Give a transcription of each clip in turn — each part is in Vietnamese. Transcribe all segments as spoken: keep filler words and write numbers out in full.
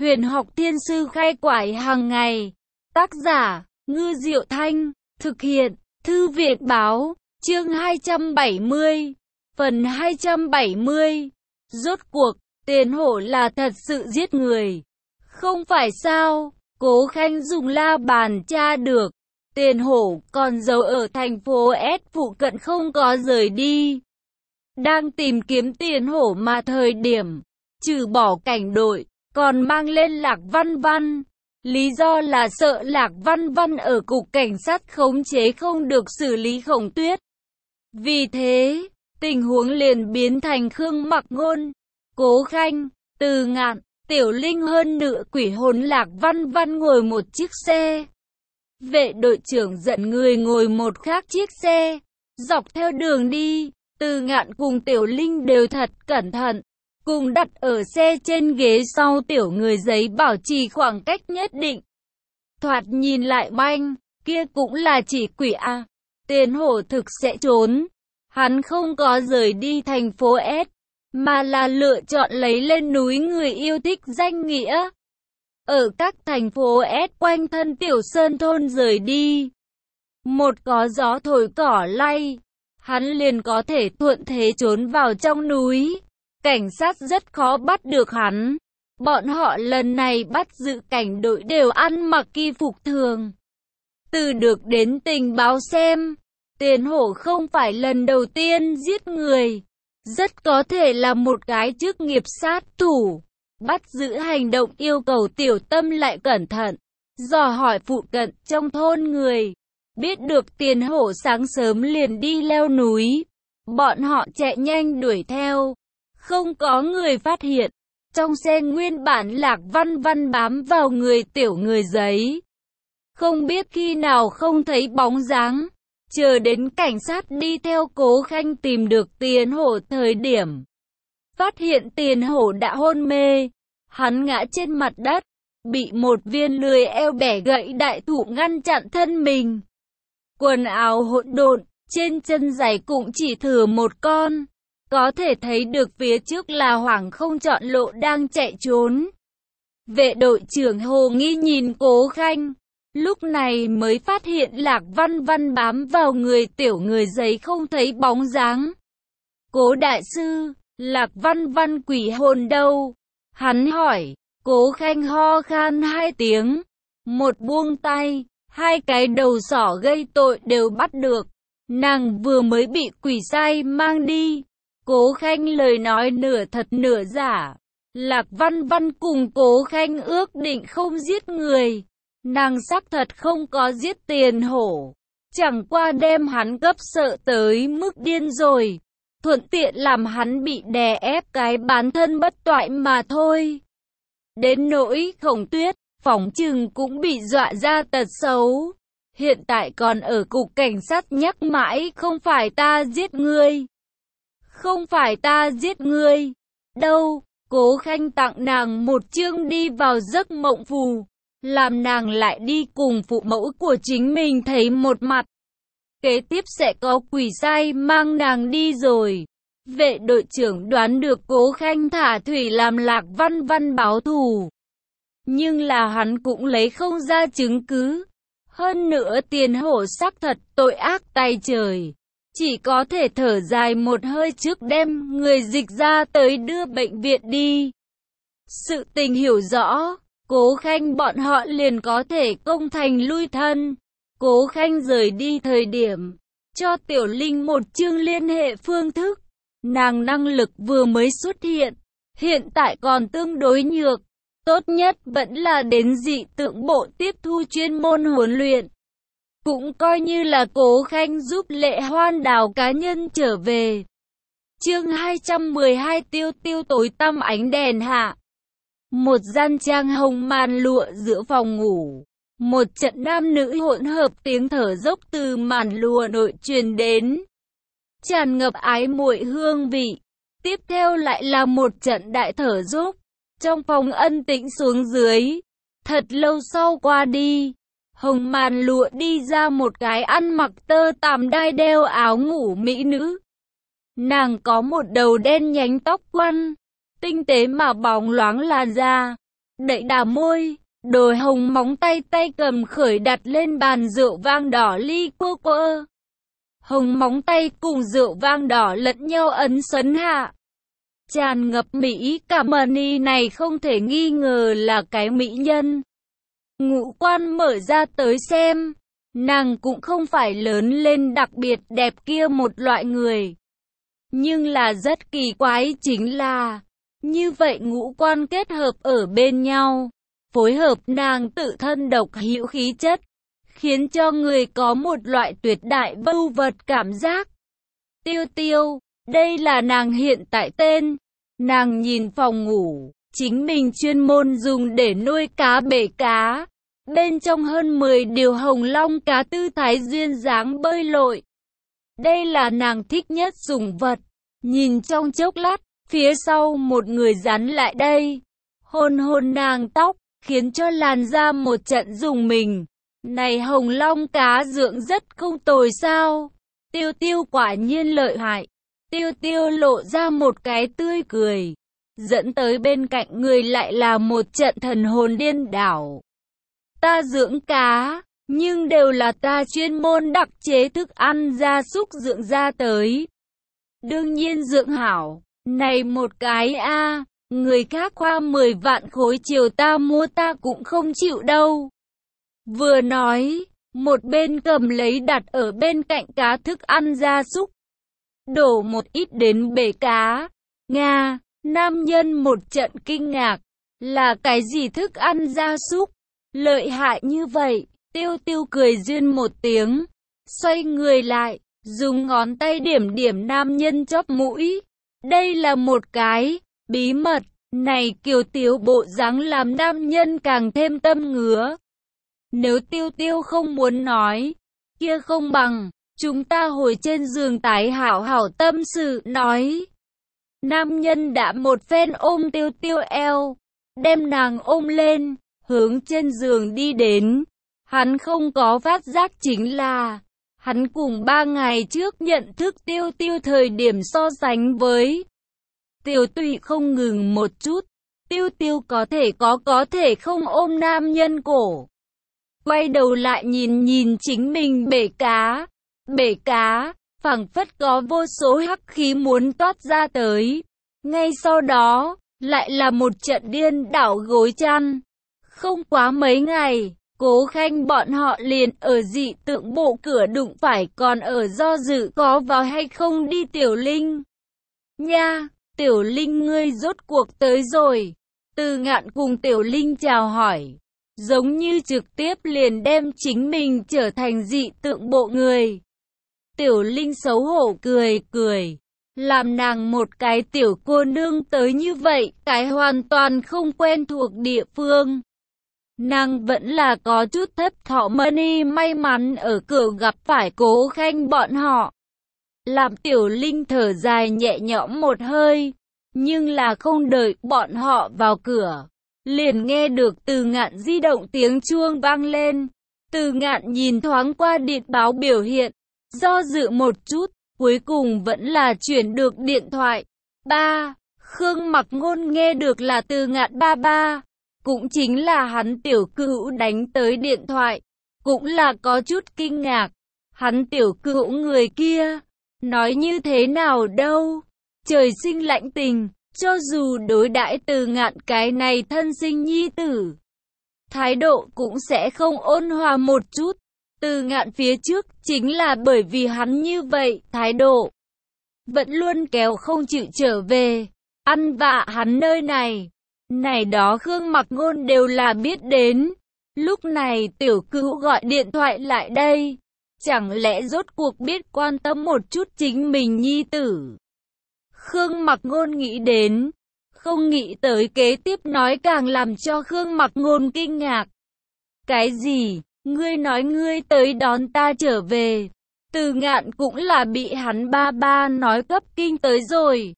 Huyền học thiên sư khai quải hàng ngày. Tác giả, Ngư Diệu Thanh. Thực hiện, Thư viện báo. Chương hai trăm bảy mươi. Phần hai trăm bảy mươi. Rốt cuộc, Tiền Hổ là thật sự giết người. Không phải sao? Cố Khanh dùng la bàn tra được. Tiền Hổ còn giấu ở thành phố S phụ cận không có rời đi. Đang tìm kiếm Tiền Hổ mà thời điểm, trừ bỏ cảnh đội, còn mang lên Lạc Văn Văn. Lý do là sợ Lạc Văn Văn ở cục cảnh sát khống chế không được xử lý Khổng Tuyết. Vì thế, tình huống liền biến thành Khương Mặc Ngôn, Cố Khanh, Từ Ngạn, Tiểu Linh hơn nửa quỷ hồn Lạc Văn Văn ngồi một chiếc xe. Vệ đội trưởng dẫn người ngồi một khác chiếc xe. Dọc theo đường đi, Từ Ngạn cùng Tiểu Linh đều thật cẩn thận, cùng đặt ở xe trên ghế sau tiểu người giấy bảo trì khoảng cách nhất định. Thoạt nhìn lại banh, kia cũng là chỉ quỷ à. Tiền Hổ thực sẽ trốn. Hắn không có rời đi thành phố S, mà là lựa chọn lấy lên núi người yêu thích danh nghĩa. Ở các thành phố S quanh thân tiểu sơn thôn rời đi. Một có gió thổi cỏ lay, hắn liền có thể thuận thế trốn vào trong núi. Cảnh sát rất khó bắt được hắn. Bọn họ lần này bắt giữ cảnh đội đều ăn mặc y phục thường. Từ được đến tình báo xem, Tiền Hổ không phải lần đầu tiên giết người. Rất có thể là một cái chức nghiệp sát thủ. Bắt giữ hành động yêu cầu tiểu tâm lại cẩn thận. Dò hỏi phụ cận trong thôn người. Biết được Tiền Hổ sáng sớm liền đi leo núi. Bọn họ chạy nhanh đuổi theo. Không có người phát hiện. Trong xe nguyên bản Lạc Văn Văn bám vào người tiểu người giấy. Không biết khi nào không thấy bóng dáng. Chờ đến cảnh sát đi theo Cố Khanh tìm được Tiền Hổ thời điểm. Phát hiện Tiền Hổ đã hôn mê. Hắn ngã trên mặt đất. Bị một viên lười eo bẻ gãy đại thụ ngăn chặn thân mình. Quần áo hỗn độn, trên chân giày cũng chỉ thừa một con. Có thể thấy được phía trước là Hoàng không chọn lộ đang chạy trốn. Vệ đội trưởng Hồ Nghi nhìn Cố Khanh. Lúc này mới phát hiện Lạc Văn Văn bám vào người tiểu người giấy không thấy bóng dáng. Cố đại sư, Lạc Văn Văn quỷ hồn đâu? Hắn hỏi. Cố Khanh ho khan hai tiếng. Một buông tay, hai cái đầu sỏ gây tội đều bắt được. Nàng vừa mới bị quỷ sai mang đi. Cố Khanh lời nói nửa thật nửa giả. Lạc Văn Văn cùng Cố Khanh ước định không giết người. Nàng xác thật không có giết Tiền Hổ. Chẳng qua đem hắn gấp sợ tới mức điên rồi. Thuận tiện làm hắn bị đè ép cái bán thân bất toại mà thôi. Đến nỗi Khổng Tuyết, phỏng chừng cũng bị dọa ra tật xấu. Hiện tại còn ở cục cảnh sát nhắc mãi không phải ta giết ngươi. Không phải ta giết ngươi. Đâu, Cố Khanh tặng nàng một chương đi vào giấc mộng phù. Làm nàng lại đi cùng phụ mẫu của chính mình thấy một mặt. Kế tiếp sẽ có quỷ sai mang nàng đi rồi. Vệ đội trưởng đoán được Cố Khanh thả thủy làm Lạc Văn Văn báo thù. Nhưng là hắn cũng lấy không ra chứng cứ. Hơn nữa Tiền Hổ xác thật tội ác tay trời. Chỉ có thể thở dài một hơi trước đem người dịch ra tới đưa bệnh viện đi. Sự tình hiểu rõ, Cố Khanh bọn họ liền có thể công thành lui thân. Cố Khanh rời đi thời điểm, cho Tiểu Linh một chương liên hệ phương thức. Nàng năng lực vừa mới xuất hiện, hiện tại còn tương đối nhược. Tốt nhất vẫn là đến dị tượng bộ tiếp thu chuyên môn huấn luyện. Cũng coi như là Cố Khanh giúp Lệ Hoan Đào cá nhân trở về. Chương hai trăm mười hai tiêu tiêu tối tăm ánh đèn hạ. Một gian trang hồng màn lụa giữa phòng ngủ. Một trận nam nữ hỗn hợp tiếng thở dốc từ màn lụa nội truyền đến. Tràn ngập ái muội hương vị. Tiếp theo lại là một trận đại thở dốc. Trong phòng ân tĩnh xuống dưới. Thật lâu sau qua đi. Hồng màn lụa đi ra một cái ăn mặc tơ tằm đai đeo áo ngủ mỹ nữ. Nàng có một đầu đen nhánh tóc quăn. Tinh tế mà bóng loáng làn da. đẩy đà môi, đôi hồng móng tay tay cầm khởi đặt lên bàn rượu vang đỏ ly quơ quơ. Hồng móng tay cùng rượu vang đỏ lẫn nhau ấn sấn hạ. Tràn ngập mỹ cảm Mani này không thể nghi ngờ là cái mỹ nhân. Ngũ Quan mở ra tới xem, nàng cũng không phải lớn lên đặc biệt đẹp kia một loại người. Nhưng là rất kỳ quái chính là, như vậy ngũ quan kết hợp ở bên nhau, phối hợp nàng tự thân độc hữu khí chất, khiến cho người có một loại tuyệt đại vưu vật cảm giác. Tiêu Tiêu, đây là nàng hiện tại tên. Nàng nhìn phòng ngủ, chính mình chuyên môn dùng để nuôi cá bể cá. Bên trong hơn mười điều hồng long cá tư thái duyên dáng bơi lội. Đây là nàng thích nhất sủng vật. Nhìn trong chốc lát, phía sau một người dán lại đây. Hôn hôn nàng tóc, khiến cho làn da một trận rùng mình. Này hồng long cá dưỡng rất không tồi sao. Tiêu Tiêu quả nhiên lợi hại. Tiêu Tiêu lộ ra một cái tươi cười. Dẫn tới bên cạnh người lại là một trận thần hồn điên đảo. Ta dưỡng cá, nhưng đều là ta chuyên môn đặc chế thức ăn gia súc dưỡng ra tới. Đương nhiên dưỡng hảo, này một cái a à, người khác khoa mười vạn khối chiều ta mua ta cũng không chịu đâu. Vừa nói, một bên cầm lấy đặt ở bên cạnh cá thức ăn gia súc. Đổ một ít đến bể cá. Nga, nam nhân một trận kinh ngạc, là cái gì thức ăn gia súc? Lợi hại như vậy, Tiêu Tiêu cười duyên một tiếng, xoay người lại, dùng ngón tay điểm điểm nam nhân chóp mũi. Đây là một cái bí mật, này kiều tiếu bộ dáng làm nam nhân càng thêm tâm ngứa. Nếu Tiêu Tiêu không muốn nói, kia không bằng, chúng ta hồi trên giường tái hảo hảo tâm sự nói. Nam nhân đã một phen ôm Tiêu Tiêu eo, đem nàng ôm lên, hướng trên giường đi đến. Hắn không có phát giác chính là, hắn cùng ba ngày trước nhận thức Tiêu Tiêu thời điểm so sánh với. Tiểu Tụy không ngừng một chút, Tiêu Tiêu có thể có có thể không ôm nam nhân cổ. Quay đầu lại nhìn nhìn chính mình bể cá, bể cá, phảng phất có vô số hắc khí muốn toát ra tới. Ngay sau đó, lại là một trận điên đảo gối chăn. Không quá mấy ngày, Cố Khanh bọn họ liền ở dị tượng bộ cửa đụng phải, còn ở do dự có vào hay không đi. Tiểu Linh. Nha, Tiểu Linh ngươi rốt cuộc tới rồi. Từ Ngạn cùng Tiểu Linh chào hỏi, giống như trực tiếp liền đem chính mình trở thành dị tượng bộ người. Tiểu Linh xấu hổ cười cười, làm nàng một cái tiểu cô nương tới như vậy, cái hoàn toàn không quen thuộc địa phương. Nàng vẫn là có chút thấp thỏm. Mani may mắn ở cửa gặp phải Cố Khanh bọn họ, làm Tiểu Linh thở dài nhẹ nhõm một hơi. Nhưng là không đợi bọn họ vào cửa, liền nghe được Từ Ngạn di động tiếng chuông vang lên. Từ Ngạn nhìn thoáng qua điện báo biểu hiện, do dự một chút, cuối cùng vẫn là chuyển được điện thoại. Ba, Khương Mặc Ngôn nghe được là Từ Ngạn ba ba, cũng chính là hắn tiểu cữu đánh tới điện thoại, cũng là có chút kinh ngạc. Hắn tiểu cữu người kia, nói như thế nào đâu, trời sinh lãnh tình, cho dù đối đãi Từ Ngạn cái này thân sinh nhi tử, thái độ cũng sẽ không ôn hòa một chút. Từ Ngạn phía trước chính là bởi vì hắn như vậy, thái độ vẫn luôn kéo không chịu trở về, ăn vạ hắn nơi này. Này đó Khương Mặc Ngôn đều là biết đến. Lúc này tiểu cữu gọi điện thoại lại đây, chẳng lẽ rốt cuộc biết quan tâm một chút chính mình nhi tử. Khương Mặc Ngôn nghĩ đến, không nghĩ tới kế tiếp nói càng làm cho Khương Mặc Ngôn kinh ngạc. Cái gì? Ngươi nói ngươi tới đón ta trở về? Từ Ngạn cũng là bị hắn ba ba nói cấp kinh tới rồi.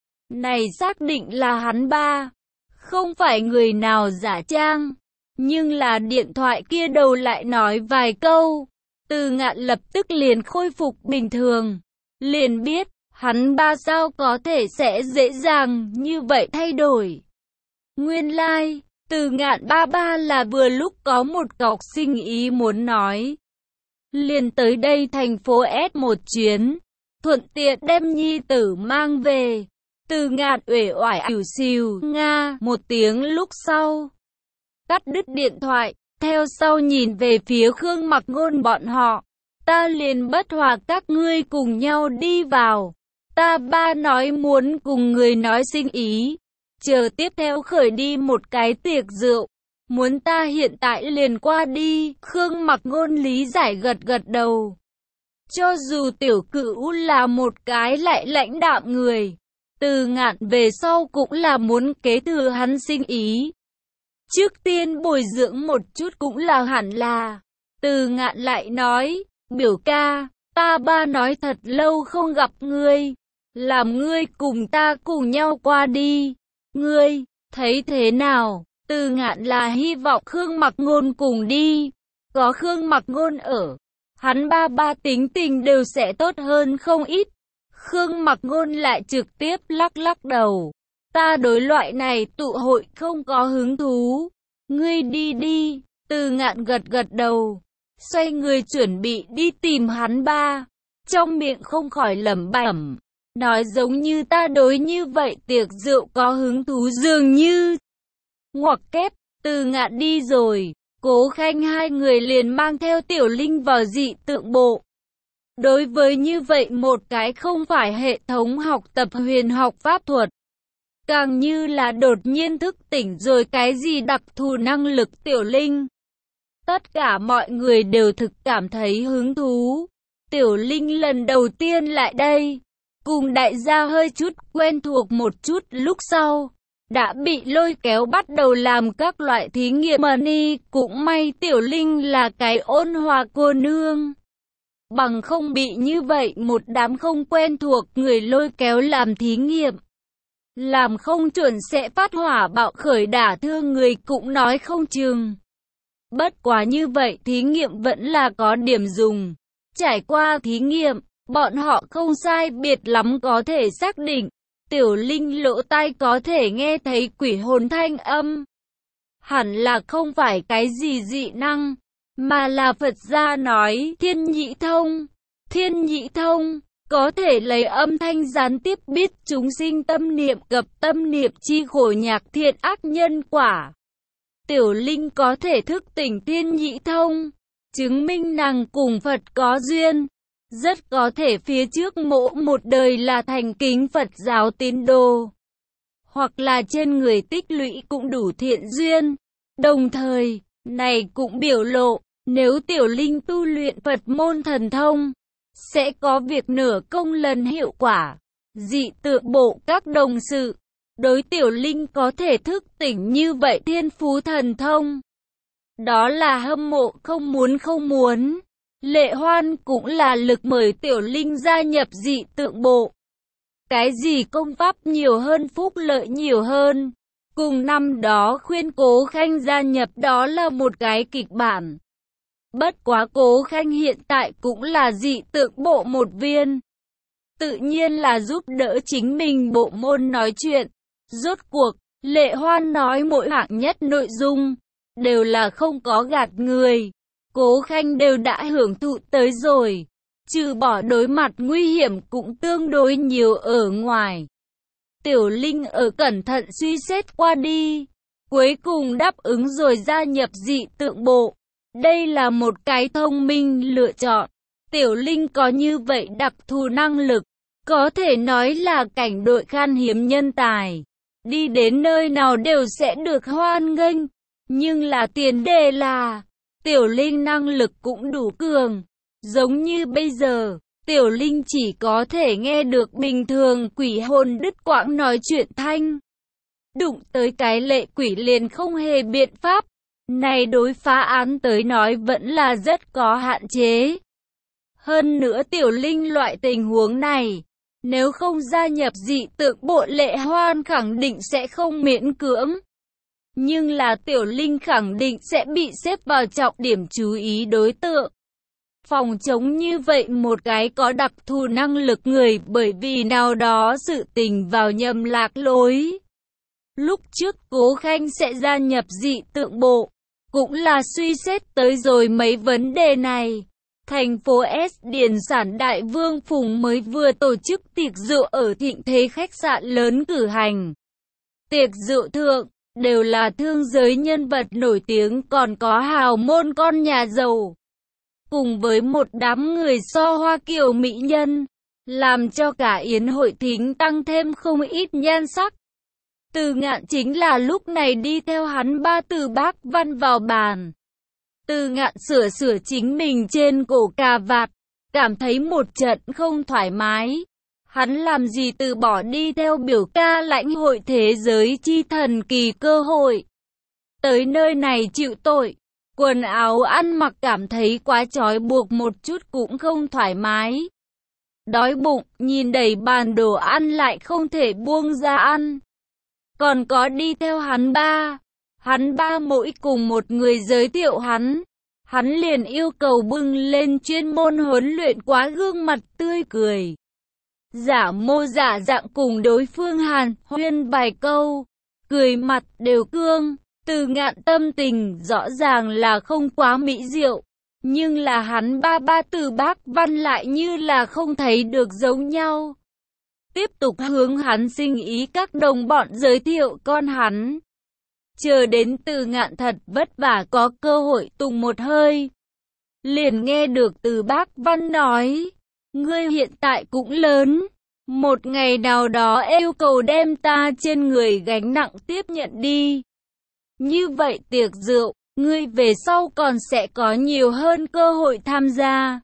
Này xác định là hắn ba, không phải người nào giả trang. Nhưng là điện thoại kia đầu lại nói vài câu, Từ Ngạn lập tức liền khôi phục bình thường. Liền biết, hắn ba sao có thể sẽ dễ dàng như vậy thay đổi. Nguyên lai, like, Từ Ngạn ba ba là vừa lúc có một cọc sinh ý muốn nói. Liền tới đây thành phố S một chuyến, thuận tiện đem nhi tử mang về. Từ Ngạn uể oải ỉu xìu nga một tiếng lúc sau. Cắt đứt điện thoại, theo sau nhìn về phía Khương Mặc Ngôn bọn họ. Ta liền bất hòa các ngươi cùng nhau đi vào. Ta ba nói muốn cùng người nói sinh ý. Chờ tiếp theo khởi đi một cái tiệc rượu. Muốn ta hiện tại liền qua đi. Khương Mặc Ngôn lý giải gật gật đầu. Cho dù tiểu cữu là một cái lại lãnh đạm người, Từ Ngạn về sau cũng là muốn kế thừa hắn sinh ý. Trước tiên bồi dưỡng một chút cũng là hẳn là. Từ Ngạn lại nói, biểu ca, ta ba nói thật lâu không gặp ngươi. Làm ngươi cùng ta cùng nhau qua đi. Ngươi, thấy thế nào? Từ Ngạn là hy vọng Khương Mặc Ngôn cùng đi. Có Khương Mặc Ngôn ở, hắn ba ba tính tình đều sẽ tốt hơn không ít. Khương Mặc Ngôn lại trực tiếp lắc lắc đầu. Ta đối loại này tụ hội không có hứng thú. Ngươi đi đi. Từ Ngạn gật gật đầu. Xoay người chuẩn bị đi tìm hắn ba. Trong miệng không khỏi lẩm bẩm. Nói giống như ta đối như vậy tiệc rượu có hứng thú dường như. Ngoặc kép, Từ Ngạn đi rồi. Cố Khanh hai người liền mang theo Tiểu Linh vào dị tượng bộ. Đối với như vậy một cái không phải hệ thống học tập huyền học pháp thuật, càng như là đột nhiên thức tỉnh rồi cái gì đặc thù năng lực Tiểu Linh. Tất cả mọi người đều thực cảm thấy hứng thú. Tiểu Linh lần đầu tiên lại đây, cùng đại gia hơi chút quen thuộc một chút lúc sau, đã bị lôi kéo bắt đầu làm các loại thí nghiệm money. Cũng may Tiểu Linh là cái ôn hòa cô nương. Bằng không bị như vậy một đám không quen thuộc người lôi kéo làm thí nghiệm. Làm không chuẩn sẽ phát hỏa bạo khởi đả thương người cũng nói không chừng. Bất quá như vậy thí nghiệm vẫn là có điểm dùng. Trải qua thí nghiệm, bọn họ không sai biệt lắm có thể xác định. Tiểu Linh lỗ tai có thể nghe thấy quỷ hồn thanh âm. Hẳn là không phải cái gì dị năng, mà là Phật gia nói thiên nhị thông. Thiên nhị thông, có thể lấy âm thanh gián tiếp biết chúng sinh tâm niệm cập tâm niệm chi khổ nhạc thiện ác nhân quả. Tiểu Linh có thể thức tỉnh thiên nhị thông, chứng minh nàng cùng Phật có duyên. Rất có thể phía trước mỗi một đời là thành kính Phật giáo tín đồ, hoặc là trên người tích lũy cũng đủ thiện duyên. Đồng thời, này cũng biểu lộ, nếu Tiểu Linh tu luyện Phật môn thần thông, sẽ có việc nửa công lần hiệu quả. Dị tượng bộ các đồng sự, đối Tiểu Linh có thể thức tỉnh như vậy thiên phú thần thông, đó là hâm mộ không muốn không muốn. Lệ Hoan cũng là lực mời Tiểu Linh gia nhập dị tượng bộ. Cái gì công pháp nhiều hơn phúc lợi nhiều hơn. Cùng năm đó khuyên Cố Khanh gia nhập đó là một cái kịch bản. Bất quá Cố Khanh hiện tại cũng là dị tượng bộ một viên. Tự nhiên là giúp đỡ chính mình bộ môn nói chuyện. Rốt cuộc, Lệ Hoan nói mỗi hạng nhất nội dung, đều là không có gạt người. Cố Khanh đều đã hưởng thụ tới rồi. Trừ bỏ đối mặt nguy hiểm cũng tương đối nhiều ở ngoài. Tiểu Linh ở cẩn thận suy xét qua đi, cuối cùng đáp ứng rồi gia nhập dị tượng bộ. Đây là một cái thông minh lựa chọn. Tiểu Linh có như vậy đặc thù năng lực, có thể nói là cảnh đội khan hiếm nhân tài. Đi đến nơi nào đều sẽ được hoan nghênh. Nhưng là tiền đề là Tiểu Linh năng lực cũng đủ cường. Giống như bây giờ, Tiểu Linh chỉ có thể nghe được bình thường quỷ hồn đứt quãng nói chuyện thanh. Đụng tới cái lệ quỷ liền không hề biện pháp. Này đối phá án tới nói vẫn là rất có hạn chế. Hơn nữa Tiểu Linh loại tình huống này, nếu không gia nhập dị tượng bộ Lệ Hoan khẳng định sẽ không miễn cưỡng. Nhưng là Tiểu Linh khẳng định sẽ bị xếp vào trọng điểm chú ý đối tượng. Phòng chống như vậy một cái có đặc thù năng lực người bởi vì nào đó sự tình vào nhầm lạc lối. Lúc trước Cố Khanh sẽ gia nhập dị tượng bộ, cũng là suy xét tới rồi mấy vấn đề này. Thành phố S Điền sản Đại Vương Phùng mới vừa tổ chức tiệc rượu ở thịnh thế khách sạn lớn cử hành. Tiệc rượu thượng, đều là thương giới nhân vật nổi tiếng, còn có hào môn con nhà giàu. Cùng với một đám người so hoa kiều mỹ nhân, làm cho cả yến hội thính tăng thêm không ít nhan sắc. Từ Ngạn chính là lúc này đi theo hắn ba Từ Bác Văn vào bàn. Từ Ngạn sửa sửa chính mình trên cổ cà vạt, cảm thấy một trận không thoải mái. Hắn làm gì từ bỏ đi theo biểu ca lãnh hội thế giới chi thần kỳ cơ hội. Tới nơi này chịu tội, quần áo ăn mặc cảm thấy quá trói buộc, một chút cũng không thoải mái. Đói bụng, nhìn đầy bàn đồ ăn lại không thể buông ra ăn. Còn có đi theo hắn ba. Hắn ba mỗi cùng một người giới thiệu hắn. Hắn liền yêu cầu bưng lên chuyên môn huấn luyện quá gương mặt tươi cười. Giả mô giả dạng cùng đối phương hàn huyên vài câu. Cười mặt đều cương. Từ Ngạn tâm tình rõ ràng là không quá mỹ diệu. Nhưng là hắn ba ba Từ Bác Văn lại như là không thấy được giống nhau. Tiếp tục hướng hắn sinh ý các đồng bọn giới thiệu con hắn. Chờ đến Từ Ngạn thật vất vả có cơ hội tùng một hơi. Liền nghe được Từ Bác Văn nói, ngươi hiện tại cũng lớn. Một ngày nào đó yêu cầu đem ta trên người gánh nặng tiếp nhận đi. Như vậy tiệc rượu, ngươi về sau còn sẽ có nhiều hơn cơ hội tham gia.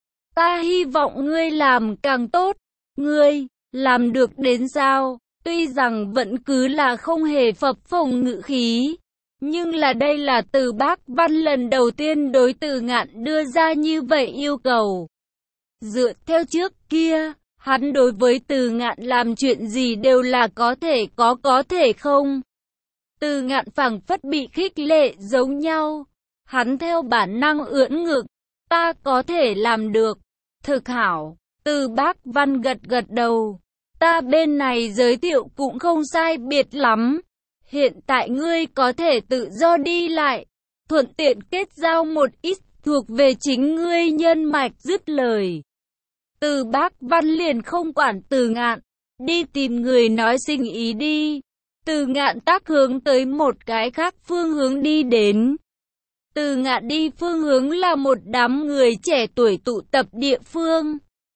Ta hy vọng ngươi làm càng tốt. Ngươi làm được đến sao? Tuy rằng vẫn cứ là không hề phập phồng ngữ khí, nhưng là đây là Từ Bác Văn lần đầu tiên đối Từ Ngạn đưa ra như vậy yêu cầu. Dựa theo trước kia, hắn đối với Từ Ngạn làm chuyện gì đều là có thể có có thể không. Từ Ngạn phảng phất bị khích lệ giống nhau. Hắn theo bản năng ưỡn ngực. Ta có thể làm được. Thực hảo. Từ Bác Văn gật gật đầu. Ta bên này giới thiệu cũng không sai biệt lắm. Hiện tại ngươi có thể tự do đi lại. Thuận tiện kết giao một ít thuộc về chính ngươi nhân mạch. Dứt lời, Từ Bác Văn liền không quản Từ Ngạn. Đi tìm người nói sinh ý đi. Từ Ngạn tác hướng tới một cái khác phương hướng đi đến. Từ Ngạn đi phương hướng là một đám người trẻ tuổi tụ tập địa phương.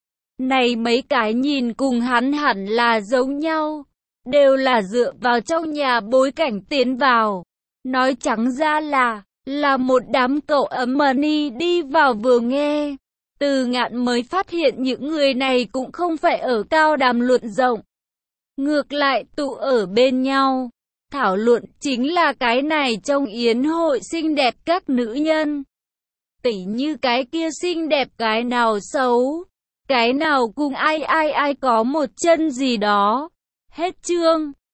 Này mấy cái nhìn cùng hắn hẳn là giống nhau. Đều là dựa vào trong nhà bối cảnh tiến vào. Nói trắng ra là, là một đám cậu ấm money đi vào vừa nghe. Từ Ngạn mới phát hiện những người này cũng không phải ở cao đàm luận rộng. Ngược lại tụ ở bên nhau, thảo luận chính là cái này trong yến hội xinh đẹp các nữ nhân. Tỉ như cái kia xinh đẹp, cái nào xấu, cái nào cùng ai ai ai có một chân gì đó. Hết chương.